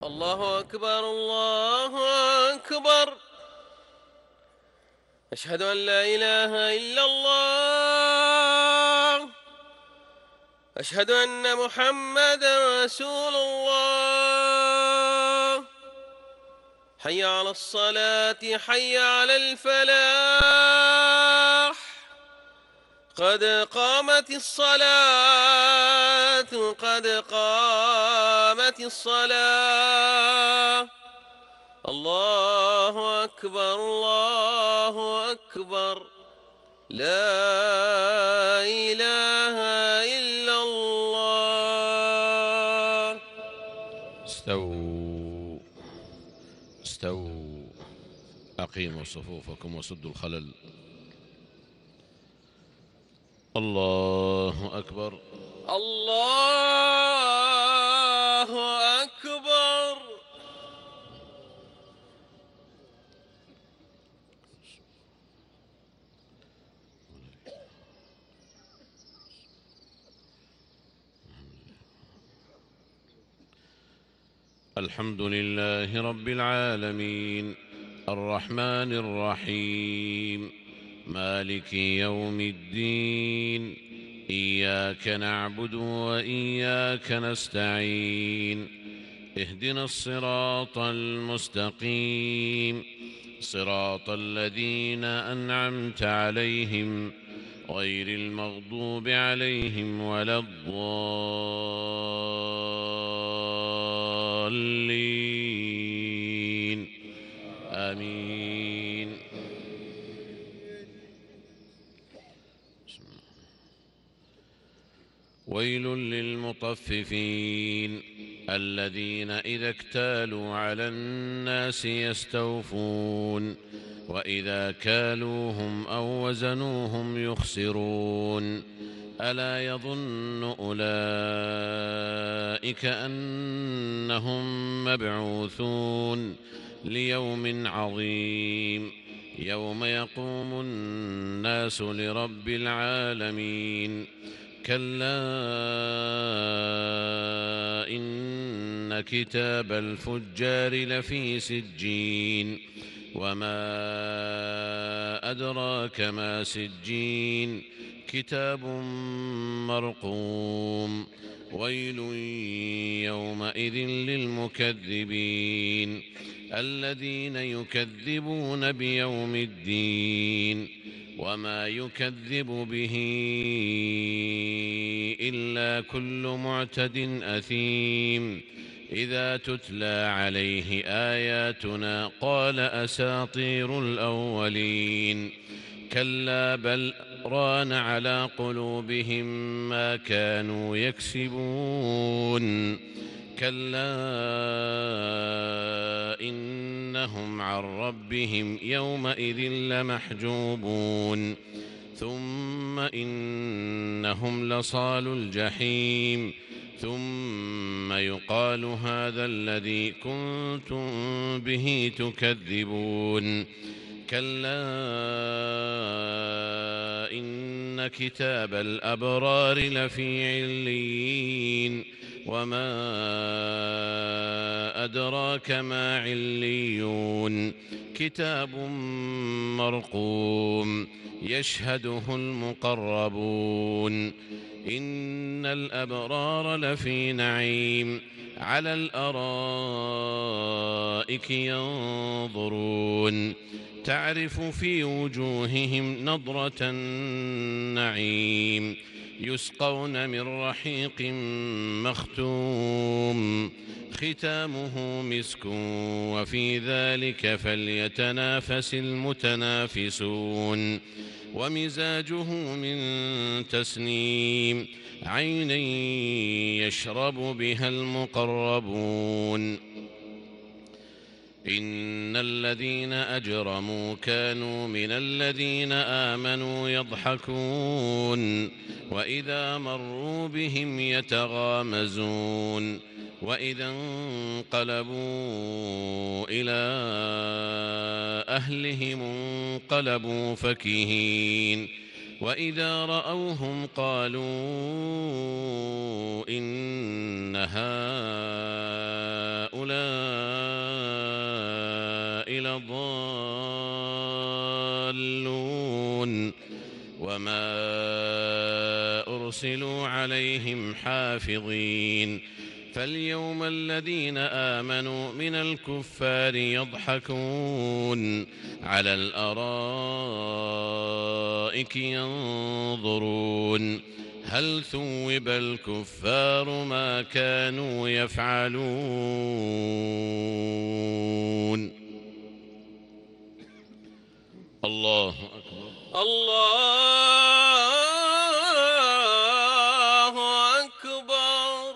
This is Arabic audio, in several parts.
الله أكبر الله أكبر. أشهد أن لا إله إلا الله. أشهد أن محمدا رسول الله. حي على الصلاة حي على الفلاح. قد قامت الصلاة قد قامت الصلاة. الله أكبر الله أكبر. لا إله إلا الله. استووا استووا. أقيموا صفوفكم وسدوا الخلل. الله أكبر الله أكبر. الحمد لله رب العالمين الرحمن الرحيم مالك يوم الدين. إياك نعبد وإياك نستعين. اهدنا الصراط المستقيم صراط الذين أنعمت عليهم غير المغضوب عليهم ولا الضالين. آمين. ويل للمطففين الذين إذا اكتالوا على الناس يستوفون وإذا كالوهم أو وزنوهم يخسرون. ألا يظن أولئك أنهم مبعوثون ليوم عظيم يوم يقوم الناس لرب العالمين. كلا إن كتاب الفجار لفي سجين وما أدراك ما سجين كتاب مرقوم. ويل يومئذ للمكذبين الذين يكذبون بيوم الدين وما يكذب به إلا كل معتد أثيم. إذا تتلى عليه آياتنا قال أساطير الأولين. كلا بل ران على قلوبهم ما كانوا يكسبون. كلا إنهم عن ربهم يومئذ لمحجوبون. ثم إنهم لصالو الجحيم. ثم يقال هذا الذي كنتم به تكذبون. كلا إن كتاب الأبرار لفي عليين وما أدراك ما عليون. كتاب مرقوم يشهده المقربون. إن الأبرار لفي نعيم على الأرائك ينظرون. تعرف في وجوههم نضرة النعيم. يسقون من رحيق مختوم ختامه مسك وفي ذلك فليتنافس المتنافسون. ومزاجه من تسنيم عينا يشرب بها المقربون. إن الذين أجرموا كانوا من الذين آمنوا يضحكون وإذا مروا بهم يتغامزون. وإذا انقلبوا إلى أهلهم انقلبوا فكهين. وإذا رأوهم قالوا إن هؤلاء ولا الضالون وما أرسلوا عليهم حافظين فاليوم الذين آمنوا من الكفار يضحكون على الأرائك ينظرون هل ثوب الكفار ما كانوا يفعلون الله أكبر الله أكبر.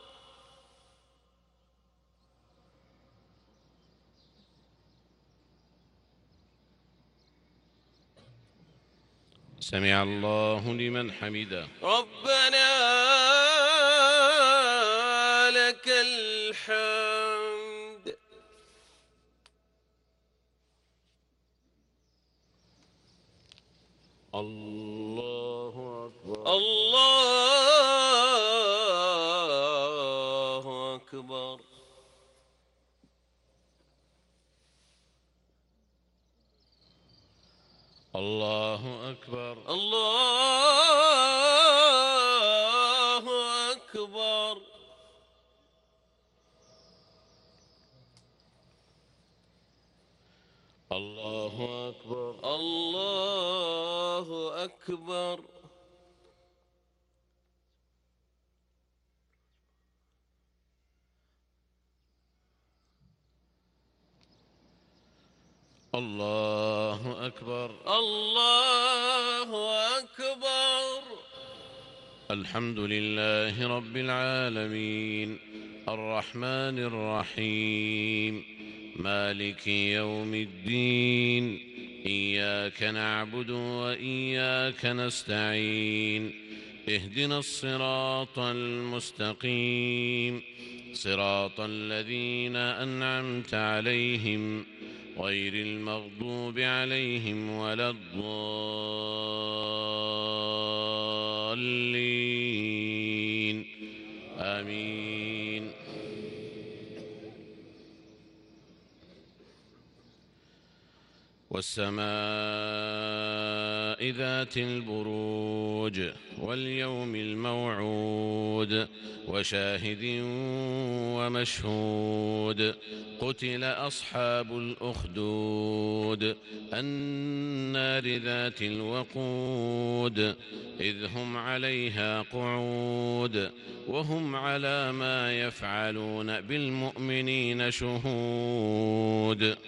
سمع الله لمن حمده ربنا لك الحمد. الله أكبر الله أكبر. الله أكبر الله أكبر. الله أكبر الله أكبر. الله أكبر الله أكبر. الحمد لله رب العالمين الرحمن الرحيم مالك يوم الدين إياك نعبد وإياك نستعين اهدنا الصراط المستقيم صراط الذين أنعمت عليهم غير المغضوب عليهم ولا الضالين آمين. والسماء ذات البروج واليوم الموعود وشاهد ومشهود قتل أصحاب الأخدود النار ذات الوقود إذ هم عليها قعود وهم على ما يفعلون بالمؤمنين شهود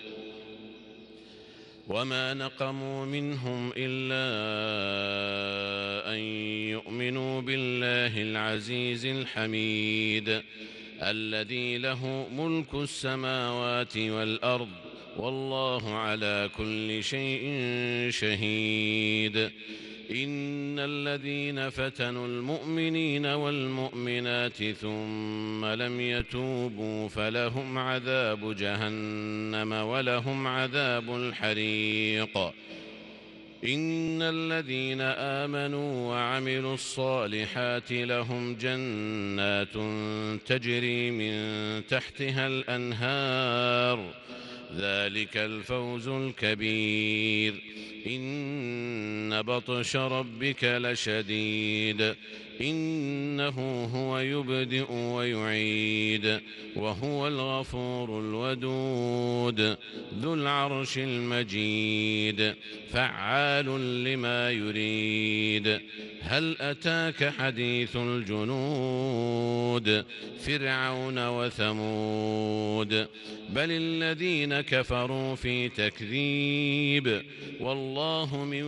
وما نقموا منهم إلا أن يؤمنوا بالله العزيز الحميد الذي له ملك السماوات والأرض والله على كل شيء شهيد. إن الذين فتنوا المؤمنين والمؤمنات ثم لم يتوبوا فلهم عذاب جهنم ولهم عذاب الحريق. إن الذين آمنوا وعملوا الصالحات لهم جنات تجري من تحتها الأنهار ذلك الفوز الكبير. إن بطش ربك لشديد إنه هو يبدئ ويعيد وهو الغفور الودود ذو العرش المجيد فعال لما يريد. هل أتاك حديث الجنود فرعون وثمود بل الذين كفروا في تكذيب والله من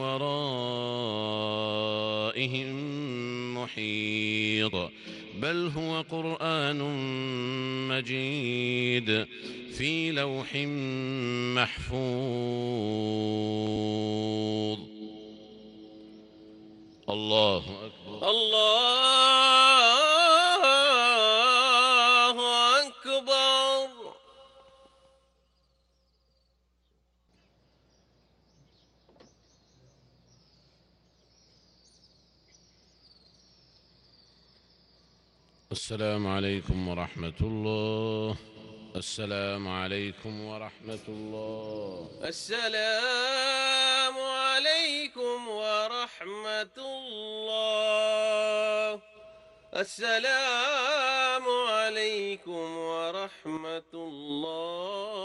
ورائهم محيط بل هو قرآن مجيد في لوح محفوظ. الله أكبر الله أكبر. السلام عليكم ورحمة الله. السلام عليكم ورحمة الله. السلام عليكم ورحمة الله. السلام عليكم ورحمة الله.